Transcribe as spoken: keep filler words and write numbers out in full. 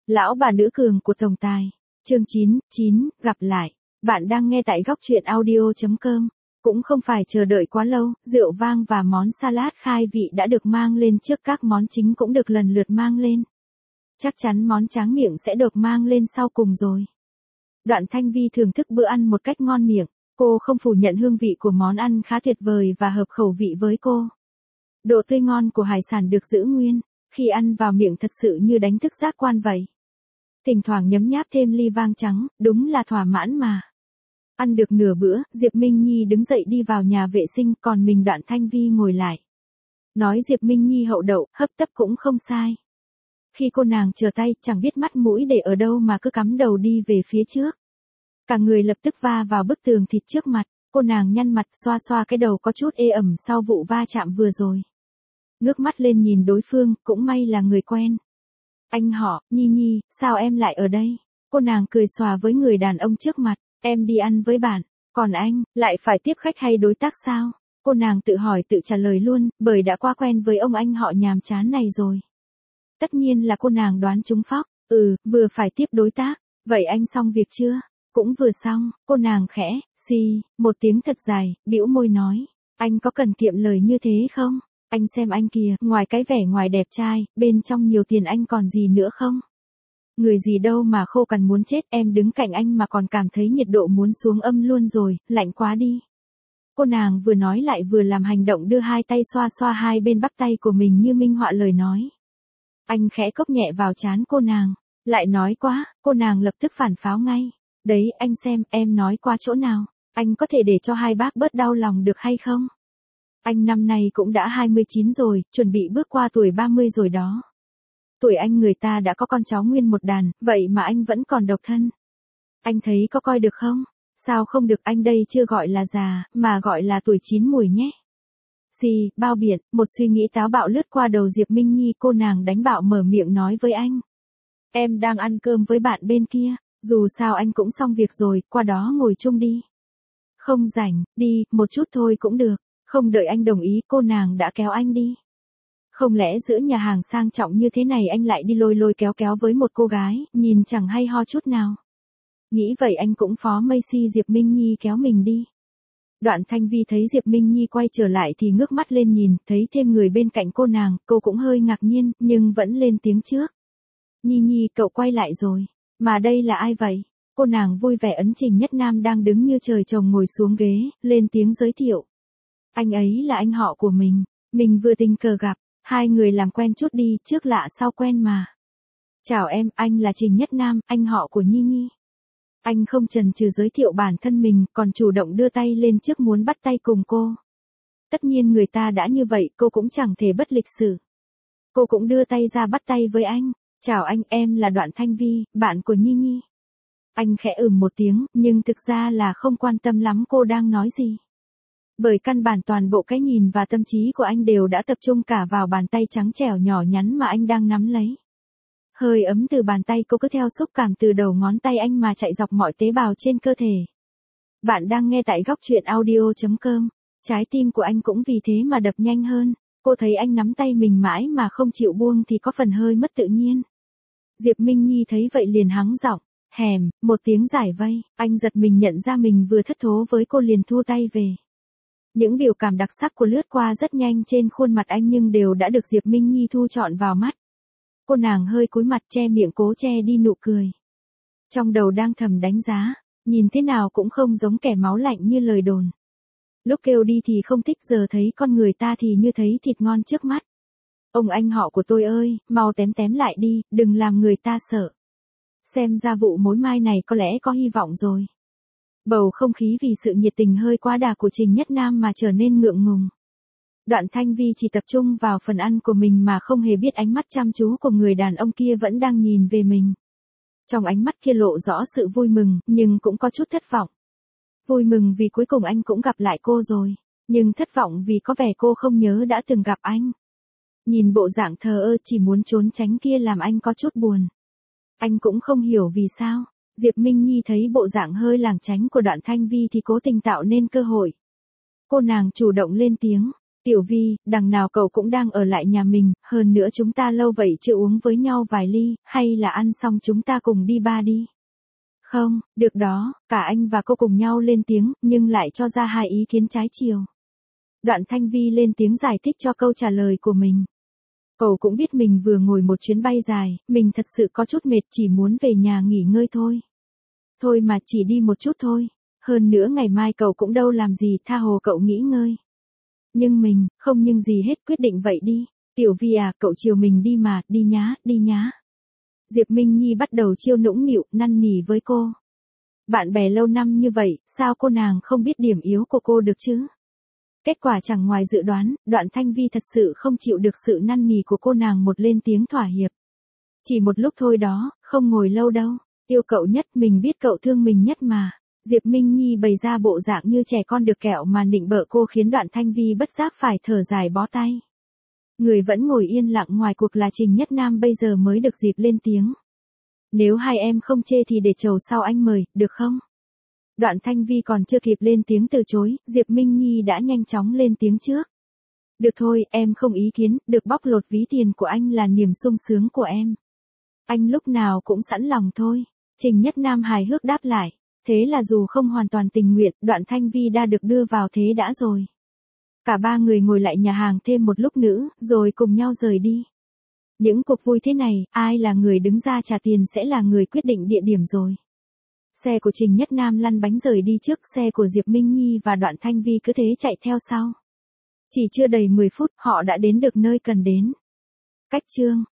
Lão bà nữ cường của tổng tài. Chương chín, chín, gặp lại. Bạn đang nghe tại góc truyện audio chấm com. Cũng không phải chờ đợi quá lâu, rượu vang và món salad khai vị đã được mang lên trước, các món chính cũng được lần lượt mang lên. Chắc chắn món tráng miệng sẽ được mang lên sau cùng rồi. Đoạn Thanh Vi thưởng thức bữa ăn một cách ngon miệng, cô không phủ nhận hương vị của món ăn khá tuyệt vời và hợp khẩu vị với cô. Độ tươi ngon của hải sản được giữ nguyên, khi ăn vào miệng thật sự như đánh thức giác quan vậy. Thỉnh thoảng nhấm nháp thêm ly vang trắng, đúng là thỏa mãn mà. Ăn được nửa bữa, Diệp Minh Nhi đứng dậy đi vào nhà vệ sinh, còn mình Đoạn Thanh Vi ngồi lại. Nói Diệp Minh Nhi hậu đậu, hấp tấp cũng không sai. Khi cô nàng chờ tay, chẳng biết mắt mũi để ở đâu mà cứ cắm đầu đi về phía trước. Cả người lập tức va vào bức tường thịt trước mặt, cô nàng nhăn mặt xoa xoa cái đầu có chút ê ẩm sau vụ va chạm vừa rồi. Ngước mắt lên nhìn đối phương, cũng may là người quen. Anh họ, Nhi Nhi, sao em lại ở đây? Cô nàng cười xòa với người đàn ông trước mặt, em đi ăn với bạn, còn anh, lại phải tiếp khách hay đối tác sao? Cô nàng tự hỏi tự trả lời luôn, bởi đã qua quen với ông anh họ nhàm chán này rồi. Tất nhiên là cô nàng đoán trúng phóc, ừ, vừa phải tiếp đối tác, vậy anh xong việc chưa? Cũng vừa xong, cô nàng khẽ, xì, một tiếng thật dài, bĩu môi nói, anh có cần kiệm lời như thế không? Anh xem anh kìa, ngoài cái vẻ ngoài đẹp trai, bên trong nhiều tiền anh còn gì nữa không? Người gì đâu mà khô cằn muốn chết, em đứng cạnh anh mà còn cảm thấy nhiệt độ muốn xuống âm luôn rồi, lạnh quá đi. Cô nàng vừa nói lại vừa làm hành động đưa hai tay xoa xoa hai bên bắp tay của mình như minh họa lời nói. Anh khẽ cốc nhẹ vào trán cô nàng, lại nói quá, cô nàng lập tức phản pháo ngay. Đấy, anh xem, em nói qua chỗ nào, anh có thể để cho hai bác bớt đau lòng được hay không? Anh năm nay cũng đã hai mươi chín rồi, chuẩn bị bước qua tuổi ba mươi rồi đó. Tuổi anh người ta đã có con cháu nguyên một đàn, vậy mà anh vẫn còn độc thân. Anh thấy có coi được không? Sao không được, anh đây chưa gọi là già, mà gọi là tuổi chín mùi nhé. Xì, bao biện, một suy nghĩ táo bạo lướt qua đầu Diệp Minh Nhi, cô nàng đánh bạo mở miệng nói với anh. Em đang ăn cơm với bạn bên kia, dù sao anh cũng xong việc rồi, qua đó ngồi chung đi. Không rảnh, đi, một chút thôi cũng được. Không đợi anh đồng ý, cô nàng đã kéo anh đi. Không lẽ giữa nhà hàng sang trọng như thế này anh lại đi lôi lôi kéo kéo với một cô gái, nhìn chẳng hay ho chút nào. Nghĩ vậy anh cũng phó mây si Diệp Minh Nhi kéo mình đi. Đoạn Thanh Vi thấy Diệp Minh Nhi quay trở lại thì ngước mắt lên nhìn, thấy thêm người bên cạnh cô nàng, cô cũng hơi ngạc nhiên, nhưng vẫn lên tiếng trước. Nhi Nhi, cậu quay lại rồi, mà đây là ai vậy? Cô nàng vui vẻ ấn Trình Nhất Nam đang đứng như trời trồng ngồi xuống ghế, lên tiếng giới thiệu. Anh ấy là anh họ của mình, mình vừa tình cờ gặp, hai người làm quen chút đi, trước lạ sau quen mà. Chào em, anh là Trình Nhất Nam, anh họ của Nhi Nhi. Anh không chần chừ giới thiệu bản thân mình, còn chủ động đưa tay lên trước muốn bắt tay cùng cô. Tất nhiên người ta đã như vậy, cô cũng chẳng thể bất lịch sự. Cô cũng đưa tay ra bắt tay với anh. Chào anh, em là Đoạn Thanh Vi, bạn của Nhi Nhi. Anh khẽ ừm một tiếng, nhưng thực ra là không quan tâm lắm cô đang nói gì. Bởi căn bản toàn bộ cái nhìn và tâm trí của anh đều đã tập trung cả vào bàn tay trắng trẻo nhỏ nhắn mà anh đang nắm lấy. Hơi ấm từ bàn tay cô cứ theo xúc cảm từ đầu ngón tay anh mà chạy dọc mọi tế bào trên cơ thể. Bạn đang nghe tại góc truyện audio chấm com. Trái tim của anh cũng vì thế mà đập nhanh hơn. Cô thấy anh nắm tay mình mãi mà không chịu buông thì có phần hơi mất tự nhiên. Diệp Minh Nhi thấy vậy liền hắng giọng, hèm, một tiếng giải vây. Anh giật mình nhận ra mình vừa thất thố với cô liền thua tay về. Những biểu cảm đặc sắc của lướt qua rất nhanh trên khuôn mặt anh nhưng đều đã được Diệp Minh Nhi thu trọn vào mắt. Cô nàng hơi cúi mặt che miệng cố che đi nụ cười. Trong đầu đang thầm đánh giá, nhìn thế nào cũng không giống kẻ máu lạnh như lời đồn. Lúc kêu đi thì không thích, giờ thấy con người ta thì như thấy thịt ngon trước mắt. Ông anh họ của tôi ơi, mau tém tém lại đi, đừng làm người ta sợ. Xem ra vụ mối mai này có lẽ có hy vọng rồi. Bầu không khí vì sự nhiệt tình hơi quá đà của Trình Nhất Nam mà trở nên ngượng ngùng. Đoạn Thanh Vi chỉ tập trung vào phần ăn của mình mà không hề biết ánh mắt chăm chú của người đàn ông kia vẫn đang nhìn về mình. Trong ánh mắt kia lộ rõ sự vui mừng, nhưng cũng có chút thất vọng. Vui mừng vì cuối cùng anh cũng gặp lại cô rồi, nhưng thất vọng vì có vẻ cô không nhớ đã từng gặp anh. Nhìn bộ dạng thờ ơ chỉ muốn trốn tránh kia làm anh có chút buồn. Anh cũng không hiểu vì sao. Diệp Minh Nhi thấy bộ dạng hơi lảng tránh của Đoạn Thanh Vi thì cố tình tạo nên cơ hội. Cô nàng chủ động lên tiếng, Tiểu Vi, đằng nào cậu cũng đang ở lại nhà mình, hơn nữa chúng ta lâu vậy chưa uống với nhau vài ly, hay là ăn xong chúng ta cùng đi bar đi. Không, được đó, cả anh và cô cùng nhau lên tiếng, nhưng lại cho ra hai ý kiến trái chiều. Đoạn Thanh Vi lên tiếng giải thích cho câu trả lời của mình. Cậu cũng biết mình vừa ngồi một chuyến bay dài, mình thật sự có chút mệt, chỉ muốn về nhà nghỉ ngơi thôi. Thôi mà chỉ đi một chút thôi, hơn nữa ngày mai cậu cũng đâu làm gì, tha hồ cậu nghỉ ngơi. Nhưng mình, không nhưng gì hết, quyết định vậy đi. Tiểu Vi à, cậu chiều mình đi mà, đi nhá, đi nhá. Diệp Minh Nhi bắt đầu chiêu nũng nịu, năn nỉ với cô. Bạn bè lâu năm như vậy, sao cô nàng không biết điểm yếu của cô được chứ? Kết quả chẳng ngoài dự đoán, Đoạn Thanh Vi thật sự không chịu được sự năn nỉ của cô nàng, một lên tiếng thỏa hiệp. Chỉ một lúc thôi đó, không ngồi lâu đâu. Yêu cậu nhất, mình biết cậu thương mình nhất mà. Diệp Minh Nhi bày ra bộ dạng như trẻ con được kẹo mà nịnh bợ cô, khiến Đoạn Thanh Vi bất giác phải thở dài bó tay. Người vẫn ngồi yên lặng ngoài cuộc là Trình Nhất Nam bây giờ mới được dịp lên tiếng. Nếu hai em không chê thì để chầu sau anh mời, được không? Đoạn Thanh Vi còn chưa kịp lên tiếng từ chối, Diệp Minh Nhi đã nhanh chóng lên tiếng trước. Được thôi, em không ý kiến, được bóc lột ví tiền của anh là niềm sung sướng của em. Anh lúc nào cũng sẵn lòng thôi. Trình Nhất Nam hài hước đáp lại. Thế là dù không hoàn toàn tình nguyện, Đoạn Thanh Vi đã được đưa vào thế đã rồi. Cả ba người ngồi lại nhà hàng thêm một lúc nữa, rồi cùng nhau rời đi. Những cuộc vui thế này, ai là người đứng ra trả tiền sẽ là người quyết định địa điểm rồi. Xe của Trình Nhất Nam lăn bánh rời đi trước, xe của Diệp Minh Nhi và Đoạn Thanh Vi cứ thế chạy theo sau. Chỉ chưa đầy mười phút, họ đã đến được nơi cần đến. Cách chương